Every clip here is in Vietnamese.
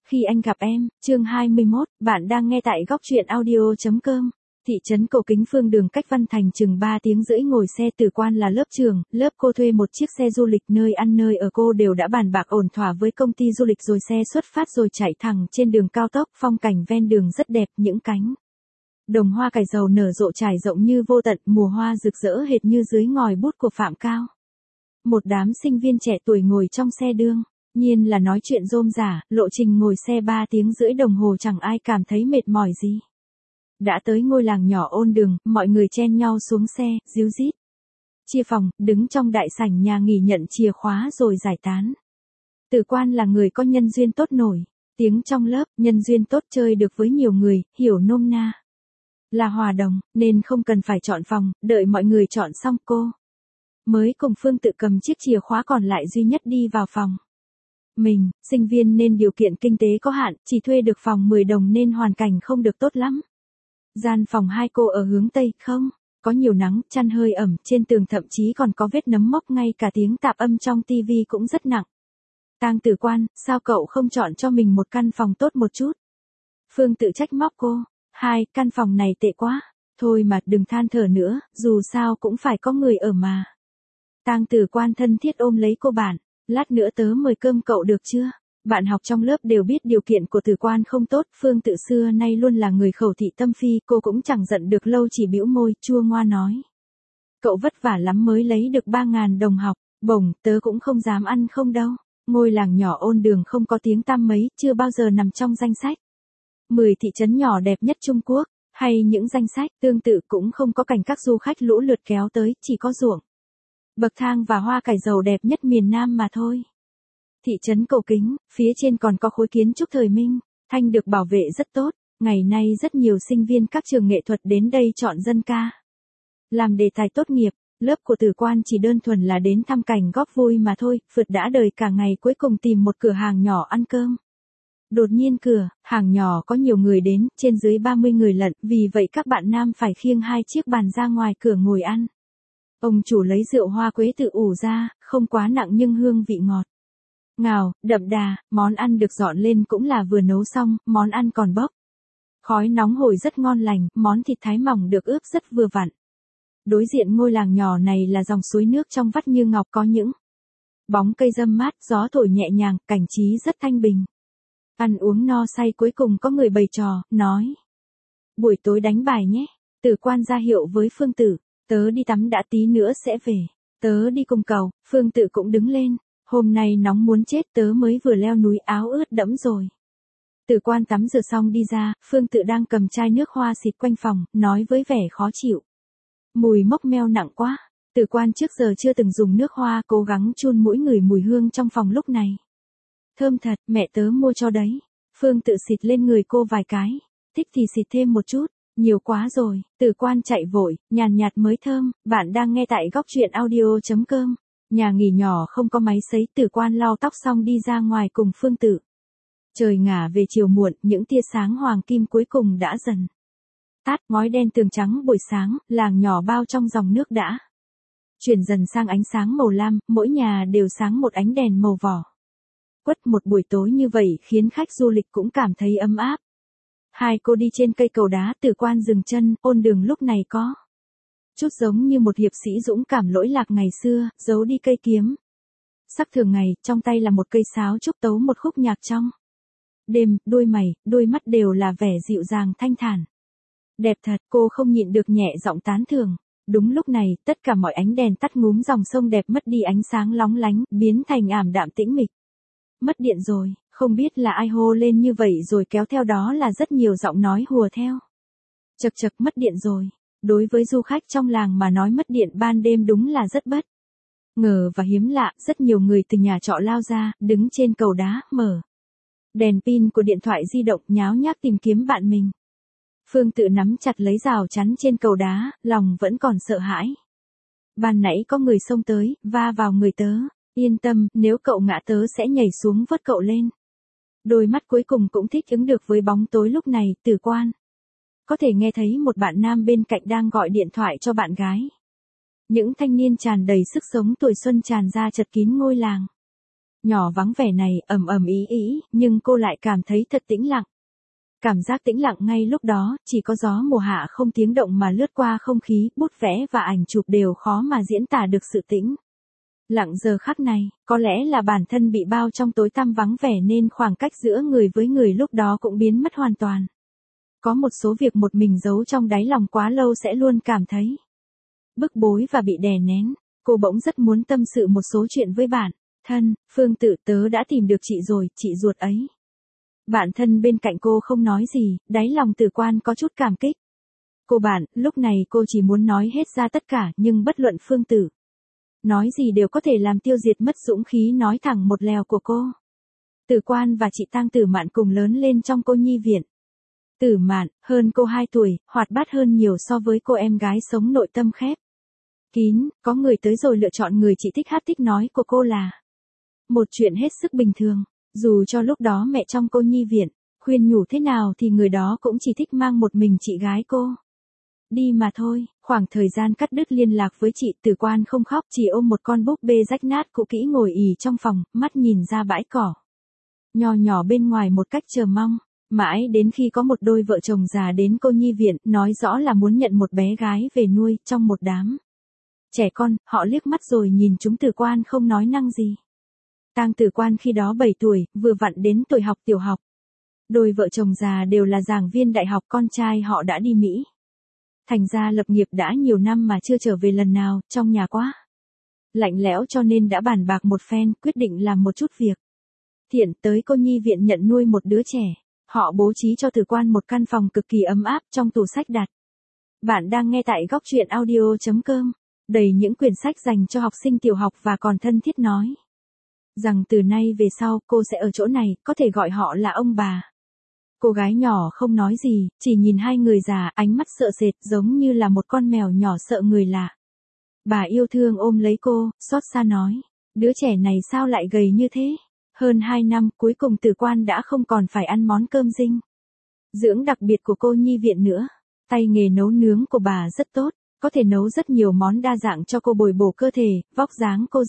Khi anh gặp em, chương 21, bạn đang nghe tại góc truyện audio.com. Thị trấn Cầu Kính Phương đường cách Văn Thành chừng 3 tiếng rưỡi ngồi xe Từ Quan là lớp trường, lớp cô thuê một chiếc xe du lịch nơi ăn nơi ở cô đều đã bàn bạc ổn thỏa với công ty du lịch rồi xe xuất phát rồi chạy thẳng trên đường cao tốc, phong cảnh ven đường rất đẹp, những cánh đồng hoa cải dầu nở rộ trải rộng như vô tận, mùa hoa rực rỡ hệt như dưới ngòi bút của Phạm Cao. Một đám sinh viên trẻ tuổi ngồi trong xe đương nhiên là nói chuyện rôm rả, lộ trình ngồi xe 3 tiếng rưỡi đồng hồ chẳng ai cảm thấy mệt mỏi gì. Đã tới ngôi làng nhỏ Ôn Đường, mọi người chen nhau xuống xe, ríu rít. Chia phòng, đứng trong đại sảnh nhà nghỉ nhận chìa khóa rồi giải tán. Từ Quan là người có nhân duyên tốt nổi, tiếng trong lớp, nhân duyên tốt chơi được với nhiều người, hiểu nôm na là hòa đồng, nên không cần phải chọn phòng, đợi mọi người chọn xong cô mới cùng Phương Tự cầm chiếc chìa khóa còn lại duy nhất đi vào phòng. Mình, sinh viên nên điều kiện kinh tế có hạn, chỉ thuê được phòng 10 đồng nên hoàn cảnh không được tốt lắm. Gian phòng hai cô ở hướng Tây, không có nhiều nắng, chăn hơi ẩm, trên tường thậm chí còn có vết nấm mốc, ngay cả tiếng tạp âm trong tivi cũng rất nặng. Tang Tử Quan, sao cậu không chọn cho mình một căn phòng tốt một chút? Phương Tự trách móc cô, căn phòng này tệ quá, thôi mà đừng than thở nữa, dù sao cũng phải có người ở mà. Tang Tử Quan thân thiết ôm lấy cô bạn, lát nữa tớ mời cơm cậu được chưa? Bạn học trong lớp đều biết điều kiện của Tử Quan không tốt, Phương Tự xưa nay luôn là người khẩu thị tâm phi, cô cũng chẳng giận được lâu, chỉ bĩu môi, chua ngoa nói. Cậu vất vả lắm mới lấy được 3.000 đồng học, bổng, tớ cũng không dám ăn không đâu. Ngôi làng nhỏ Ôn Đường không có tiếng tăm mấy, chưa bao giờ nằm trong danh sách 10 thị trấn nhỏ đẹp nhất Trung Quốc, hay những danh sách tương tự, cũng không có cảnh các du khách lũ lượt kéo tới, chỉ có ruộng, bậc thang và hoa cải dầu đẹp nhất miền Nam mà thôi. Thị trấn Cầu Kính, phía trên còn có khối kiến trúc thời Minh, Thanh được bảo vệ rất tốt, ngày nay rất nhiều sinh viên các trường nghệ thuật đến đây chọn dân ca làm đề tài tốt nghiệp. Lớp của Tử Quan chỉ đơn thuần là đến thăm cảnh góp vui mà thôi, phượt đã đời cả ngày, cuối cùng tìm một cửa hàng nhỏ ăn cơm. Đột nhiên cửa hàng nhỏ có nhiều người đến, trên dưới 30 người lận, vì vậy các bạn nam phải khiêng 2 chiếc bàn ra ngoài cửa ngồi ăn. Ông chủ lấy rượu hoa quế tự ủ ra, không quá nặng nhưng hương vị ngọt ngào, đậm đà, món ăn được dọn lên cũng là vừa nấu xong, món ăn còn bốc khói nóng hổi rất ngon lành, món thịt thái mỏng được ướp rất vừa vặn. Đối diện ngôi làng nhỏ này là dòng suối nước trong vắt như ngọc, có những bóng cây râm mát, gió thổi nhẹ nhàng, cảnh trí rất thanh bình. Ăn uống no say cuối cùng có người bày trò, nói. Buổi tối đánh bài nhé. Tử Quan ra hiệu với Phương Tử, tớ đi tắm đã, tí nữa sẽ về. Tớ đi cùng cậu. Phương Tử cũng đứng lên. Hôm nay nóng muốn chết, tớ mới vừa leo núi, áo ướt đẫm rồi. Tử Quan tắm rửa xong đi ra, Phương Tử đang cầm chai nước hoa xịt quanh phòng, nói với vẻ khó chịu. Mùi mốc meo nặng quá. Tử Quan trước giờ chưa từng dùng nước hoa, cố gắng chun mũi ngửi mùi hương trong phòng lúc này. Thơm thật, mẹ tớ mua cho đấy. Phương Tự xịt lên người cô vài cái. Thích thì xịt thêm một chút, nhiều quá rồi. Tử Quan chạy vội, nhàn nhạt mới thơm. Bạn đang nghe tại góc truyện audio.com. Nhà nghỉ nhỏ không có máy sấy, Tử Quan lau tóc xong đi ra ngoài cùng Phương Tự. Trời ngả về chiều muộn, những tia sáng hoàng kim cuối cùng đã dần tắt, ngói đen tường trắng buổi sáng, làng nhỏ bao trong dòng nước đã chuyển dần sang ánh sáng màu lam, mỗi nhà đều sáng một ánh đèn màu vỏ quất. Một buổi tối như vậy khiến khách du lịch cũng cảm thấy ấm áp. Hai cô đi trên cây cầu đá, Tử Quan dừng chân, Ôn Đường lúc này có chút giống như một hiệp sĩ dũng cảm lỗi lạc ngày xưa, giấu đi cây kiếm sắc thường ngày, trong tay là một cây sáo trúc tấu một khúc nhạc trong đêm, đôi mày, đôi mắt đều là vẻ dịu dàng thanh thản. Đẹp thật, cô không nhịn được nhẹ giọng tán thưởng. Đúng lúc này, tất cả mọi ánh đèn tắt ngúm, dòng sông đẹp mất đi ánh sáng lóng lánh, biến thành ảm đạm tĩnh mịch. Mất điện rồi, không biết là ai hô lên như vậy rồi kéo theo đó là rất nhiều giọng nói hùa theo. Chật chật, mất điện rồi. Đối với du khách trong làng mà nói mất điện ban đêm đúng là rất bất ngờ và hiếm lạ, rất nhiều người từ nhà trọ lao ra, đứng trên cầu đá, mở đèn pin của điện thoại di động, nháo nhác tìm kiếm bạn mình. Phương Tự nắm chặt lấy rào chắn trên cầu đá, lòng vẫn còn sợ hãi. Ban nãy có người xông tới, va vào người tớ. Yên tâm, nếu cậu ngã tớ sẽ nhảy xuống vớt cậu lên. Đôi mắt cuối cùng cũng thích ứng được với bóng tối lúc này, Tử Quan có thể nghe thấy một bạn nam bên cạnh đang gọi điện thoại cho bạn gái. Những thanh niên tràn đầy sức sống tuổi xuân tràn ra chật kín ngôi làng Nhỏ vắng vẻ này ầm ầm ý ý, nhưng cô lại cảm thấy thật tĩnh lặng. Cảm giác tĩnh lặng ngay lúc đó, chỉ có gió mùa hạ không tiếng động mà lướt qua không khí, bút vẽ và ảnh chụp đều khó mà diễn tả được sự tĩnh lặng giờ khắc này, có lẽ là bản thân bị bao trong tối tăm vắng vẻ nên khoảng cách giữa người với người lúc đó cũng biến mất hoàn toàn. Có một số việc một mình giấu trong đáy lòng quá lâu sẽ luôn cảm thấy bức bối và bị đè nén. Cô bỗng rất muốn tâm sự một số chuyện với bạn thân, Phương Tự, tớ đã tìm được chị rồi, chị ruột ấy. Bạn thân bên cạnh cô không nói gì, đáy lòng Từ Quan có chút cảm kích. Cô bạn, lúc này cô chỉ muốn nói hết ra tất cả nhưng bất luận Phương Tử nói gì đều có thể làm tiêu diệt mất dũng khí nói thẳng một lèo của cô. Từ Quan và chị Tang Tử Mạn cùng lớn lên trong cô nhi viện. Tử Mạn, hơn cô 2 tuổi, hoạt bát hơn nhiều so với cô em gái sống nội tâm khép kín, có người tới rồi lựa chọn người chị thích hát thích nói của cô là một chuyện hết sức bình thường. Dù cho lúc đó mẹ trong cô nhi viện, khuyên nhủ thế nào thì người đó cũng chỉ thích mang một mình chị gái cô đi mà thôi. Khoảng thời gian cắt đứt liên lạc với chị, Từ Quan không khóc, chỉ ôm một con búp bê rách nát cũ kỹ ngồi ì trong phòng, mắt nhìn ra bãi cỏ nho nhỏ bên ngoài một cách chờ mong. Mãi đến khi có một đôi vợ chồng già đến cô nhi viện, nói rõ là muốn nhận một bé gái về nuôi, trong một đám trẻ con, họ liếc mắt rồi nhìn chúng. Từ Quan không nói năng gì. Tang Tử Quan khi đó 7 tuổi, vừa vặn đến tuổi học tiểu học. Đôi vợ chồng già đều là giảng viên đại học, con trai họ đã đi Mỹ. Thành ra lập nghiệp đã nhiều năm mà chưa trở về lần nào, trong nhà quá lạnh lẽo cho nên đã bàn bạc một phen, quyết định làm một chút việc thiện tới cô nhi viện nhận nuôi một đứa trẻ. Họ bố trí cho Từ Quan một căn phòng cực kỳ ấm áp, trong tủ sách đặt. Bạn đang nghe tại góc truyện audio.com, đầy những quyển sách dành cho học sinh tiểu học và còn thân thiết nói rằng từ nay về sau cô sẽ ở chỗ này, có thể gọi họ là ông bà. Cô gái nhỏ không nói gì, chỉ nhìn hai người già, ánh mắt sợ sệt giống như là một con mèo nhỏ sợ người lạ. Bà yêu thương ôm lấy cô, xót xa nói, đứa trẻ này sao lại gầy như thế? Hơn 2 năm, cuối cùng Từ Quan đã không còn phải ăn món cơm dinh dưỡng đặc biệt của cô nhi viện nữa. Tay nghề nấu nướng của bà rất tốt, có thể nấu rất nhiều món đa dạng cho cô bồi bổ cơ thể, vóc dáng cô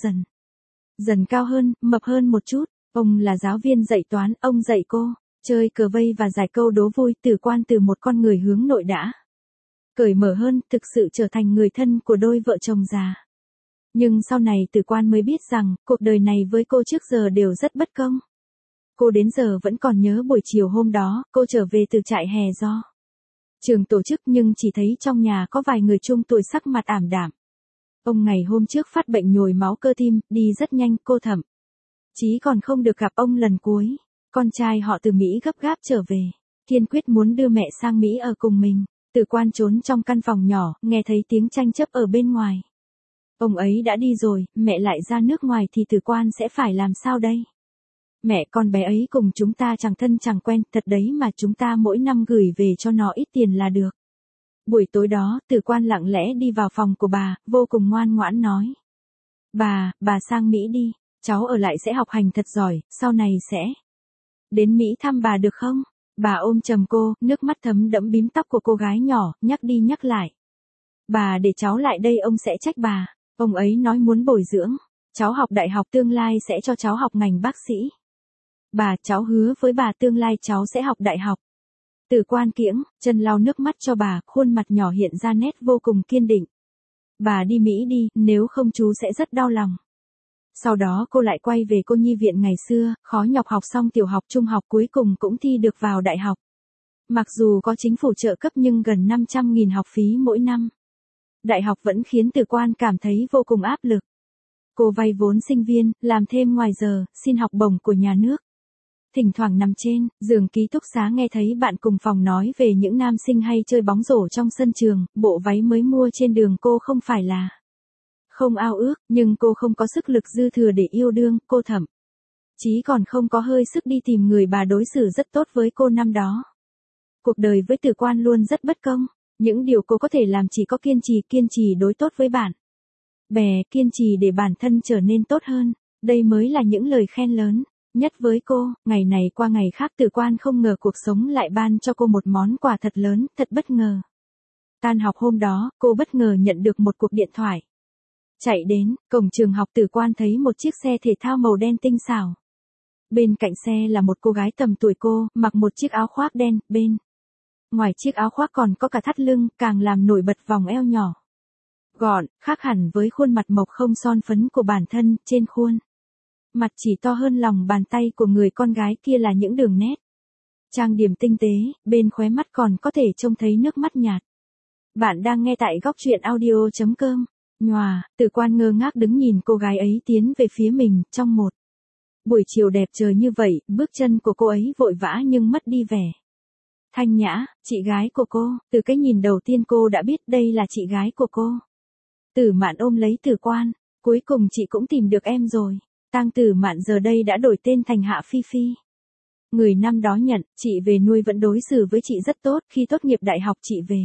dần cao hơn, mập hơn một chút. Ông là giáo viên dạy toán, ông dạy cô chơi cờ vây và giải câu đố vui. Từ Quan từ một con người hướng nội đã cởi mở hơn, thực sự trở thành người thân của đôi vợ chồng già. Nhưng sau này Từ Quan mới biết rằng, cuộc đời này với cô trước giờ đều rất bất công. Cô đến giờ vẫn còn nhớ buổi chiều hôm đó, cô trở về từ trại hè do trường tổ chức nhưng chỉ thấy trong nhà có vài người trung tuổi sắc mặt ảm đạm. Ông ngày hôm trước phát bệnh nhồi máu cơ tim, đi rất nhanh, cô thậm chí còn không được gặp ông lần cuối. Con trai họ từ Mỹ gấp gáp trở về, kiên quyết muốn đưa mẹ sang Mỹ ở cùng mình. Từ Quan trốn trong căn phòng nhỏ, nghe thấy tiếng tranh chấp ở bên ngoài. Ông ấy đã đi rồi, mẹ lại ra nước ngoài thì Từ Quan sẽ phải làm sao đây? Mẹ, con bé ấy cùng chúng ta chẳng thân chẳng quen, thật đấy mà chúng ta mỗi năm gửi về cho nó ít tiền là được. Buổi tối đó, Từ Quan lặng lẽ đi vào phòng của bà, vô cùng ngoan ngoãn nói. Bà sang Mỹ đi, cháu ở lại sẽ học hành thật giỏi, sau này sẽ đến Mỹ thăm bà được không? Bà ôm chầm cô, nước mắt thấm đẫm bím tóc của cô gái nhỏ, nhắc đi nhắc lại. Bà để cháu lại đây ông sẽ trách bà. Ông ấy nói muốn bồi dưỡng cháu học đại học, tương lai sẽ cho cháu học ngành bác sĩ. Cháu hứa với bà tương lai cháu sẽ học đại học. Từ Quan kiễng chân lau nước mắt cho bà, khuôn mặt nhỏ hiện ra nét vô cùng kiên định. Bà đi Mỹ đi, nếu không chú sẽ rất đau lòng. Sau đó cô lại quay về cô nhi viện ngày xưa, khó nhọc học xong tiểu học trung học cuối cùng cũng thi được vào đại học. Mặc dù có chính phủ trợ cấp nhưng gần 500.000 học phí mỗi năm. Đại học vẫn khiến Từ Quan cảm thấy vô cùng áp lực. Cô vay vốn sinh viên, làm thêm ngoài giờ, xin học bổng của nhà nước. Thỉnh thoảng nằm trên giường ký túc xá nghe thấy bạn cùng phòng nói về những nam sinh hay chơi bóng rổ trong sân trường, bộ váy mới mua trên đường cô không phải là không ao ước, nhưng cô không có sức lực dư thừa để yêu đương, cô thậm chí còn không có hơi sức đi tìm người bà đối xử rất tốt với cô năm đó. Cuộc đời với Từ Quan luôn rất bất công, những điều cô có thể làm chỉ có kiên trì đối tốt với bạn bè, kiên trì để bản thân trở nên tốt hơn, đây mới là những lời khen lớn nhất với cô. Ngày này qua ngày khác Từ Quan không ngờ cuộc sống lại ban cho cô một món quà thật lớn, thật bất ngờ. Tan học hôm đó, cô bất ngờ nhận được một cuộc điện thoại Chạy đến, cổng trường học Tử Quan thấy một chiếc xe thể thao màu đen tinh xảo. Bên cạnh xe là một cô gái tầm tuổi cô, mặc một chiếc áo khoác đen, bên ngoài chiếc áo khoác còn có cả thắt lưng, càng làm nổi bật vòng eo nhỏ. Gọn, khác hẳn với khuôn mặt mộc không son phấn của bản thân, trên khuôn mặt chỉ to hơn lòng bàn tay của người con gái kia là những đường nét trang điểm tinh tế, bên khóe mắt còn có thể trông thấy nước mắt nhạt. Bạn đang nghe tại góc truyện audio.com. Nhòa, Tử Quan ngơ ngác đứng nhìn cô gái ấy tiến về phía mình, trong một buổi chiều đẹp trời như vậy, bước chân của cô ấy vội vã nhưng mất đi vẻ thanh nhã, chị gái của cô, từ cái nhìn đầu tiên cô đã biết đây là chị gái của cô. Tử Mạn ôm lấy Tử Quan, cuối cùng chị cũng tìm được em rồi. Tang Tử Mạn giờ đây đã đổi tên thành Hạ Phi Phi. Người năm đó nhận, chị về nuôi vẫn đối xử với chị rất tốt, khi tốt nghiệp đại học chị về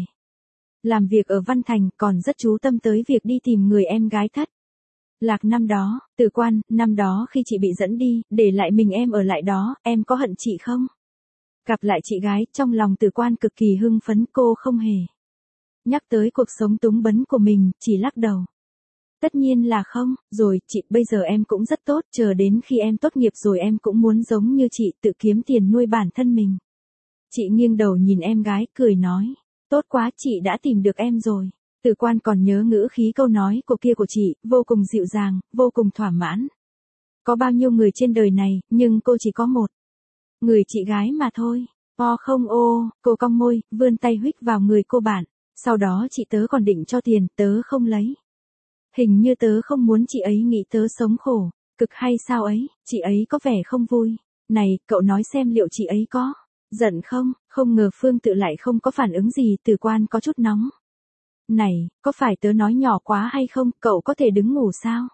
làm việc ở Văn Thành, còn rất chú tâm tới việc đi tìm người em gái thất lạc năm đó. Tử Quan, năm đó khi chị bị dẫn đi, để lại mình em ở lại đó, em có hận chị không? Gặp lại chị gái, trong lòng Tử Quan cực kỳ hưng phấn, cô không hề nhắc tới cuộc sống túng bấn của mình, chỉ lắc đầu. Tất nhiên là không, rồi, chị, bây giờ em cũng rất tốt, chờ đến khi em tốt nghiệp rồi em cũng muốn giống như chị, tự kiếm tiền nuôi bản thân mình. Chị nghiêng đầu nhìn em gái, cười nói, tốt quá, chị đã tìm được em rồi. Tử Quan còn nhớ ngữ khí câu nói của chị, vô cùng dịu dàng, vô cùng thỏa mãn. Có bao nhiêu người trên đời này, nhưng cô chỉ có một người chị gái mà thôi. Không ô, cô cong môi, vươn tay huých vào người cô bạn. Sau đó chị tớ còn định cho tiền, tớ không lấy. Hình như tớ không muốn chị ấy nghĩ tớ sống khổ, cực hay sao ấy, chị ấy có vẻ không vui. Này, cậu nói xem liệu chị ấy có giận không? Không ngờ Phương Tự lại không có phản ứng gì. Tử Quan có chút nóng. Này, có phải tớ nói nhỏ quá hay không, cậu có thể đứng ngủ sao?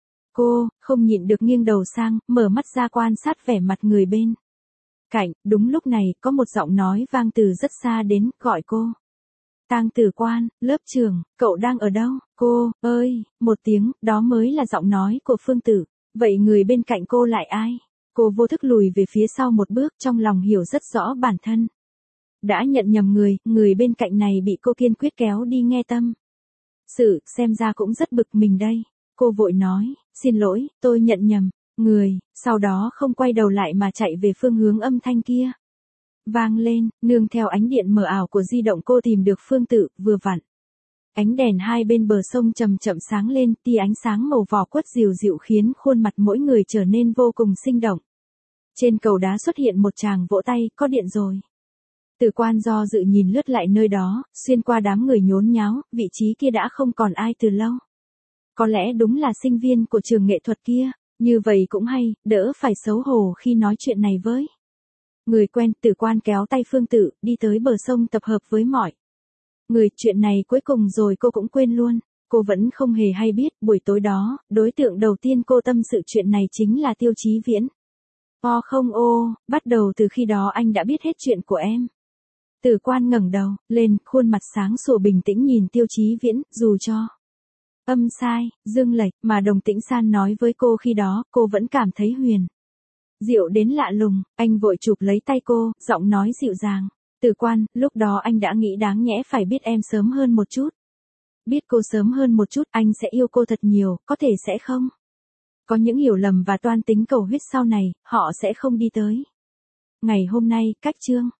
Cô, không nhịn được nghiêng đầu sang, mở mắt ra quan sát vẻ mặt người bên cạnh. Đúng lúc này, có một giọng nói vang từ rất xa đến, gọi cô. Tang Tử Quan, lớp trưởng, cậu đang ở đâu? Cô, ơi, một tiếng, đó mới là giọng nói của Phương Tử. Vậy người bên cạnh cô lại ai? Cô vô thức lùi về phía sau một bước, trong lòng hiểu rất rõ bản thân đã nhận nhầm người bên cạnh này bị cô kiên quyết kéo đi nghe tâm sự, xem ra cũng rất bực mình đây. Cô vội nói, xin lỗi, tôi nhận nhầm người, sau đó không quay đầu lại mà chạy về phương hướng âm thanh kia vang lên, nương theo ánh điện mờ ảo của di động cô tìm được Phương Tự, vừa vặn. Ánh đèn hai bên bờ sông chậm chậm sáng lên, tia ánh sáng màu vỏ quất dịu dịu khiến khuôn mặt mỗi người trở nên vô cùng sinh động. Trên cầu đá xuất hiện một chàng vỗ tay, có điện rồi. Tử Quan do dự nhìn lướt lại nơi đó, xuyên qua đám người nhốn nháo, vị trí kia đã không còn ai từ lâu. Có lẽ đúng là sinh viên của trường nghệ thuật kia, như vậy cũng hay, đỡ phải xấu hổ khi nói chuyện này với người quen. Tử Quan kéo tay Phương Tự, đi tới bờ sông tập hợp với mọi người. Chuyện này cuối cùng rồi cô cũng quên luôn. Cô vẫn không hề hay biết, buổi tối đó, đối tượng đầu tiên cô tâm sự chuyện này chính là Tiêu Chí Viễn. Không ô, bắt đầu từ khi đó anh đã biết hết chuyện của em. Tử Quan ngẩng đầu lên, khuôn mặt sáng sủa bình tĩnh nhìn Tiêu Chí Viễn, dù cho âm sai, dương lệch, mà Đồng Tĩnh San nói với cô khi đó, cô vẫn cảm thấy huyền diệu đến lạ lùng. Anh vội chụp lấy tay cô, giọng nói dịu dàng. Tử Quan, lúc đó anh đã nghĩ đáng nhẽ phải biết em sớm hơn một chút. Biết cô sớm hơn một chút, anh sẽ yêu cô thật nhiều, có thể sẽ không có những hiểu lầm và toan tính cầu huyết sau này, họ sẽ không đi tới ngày hôm nay. Cách chương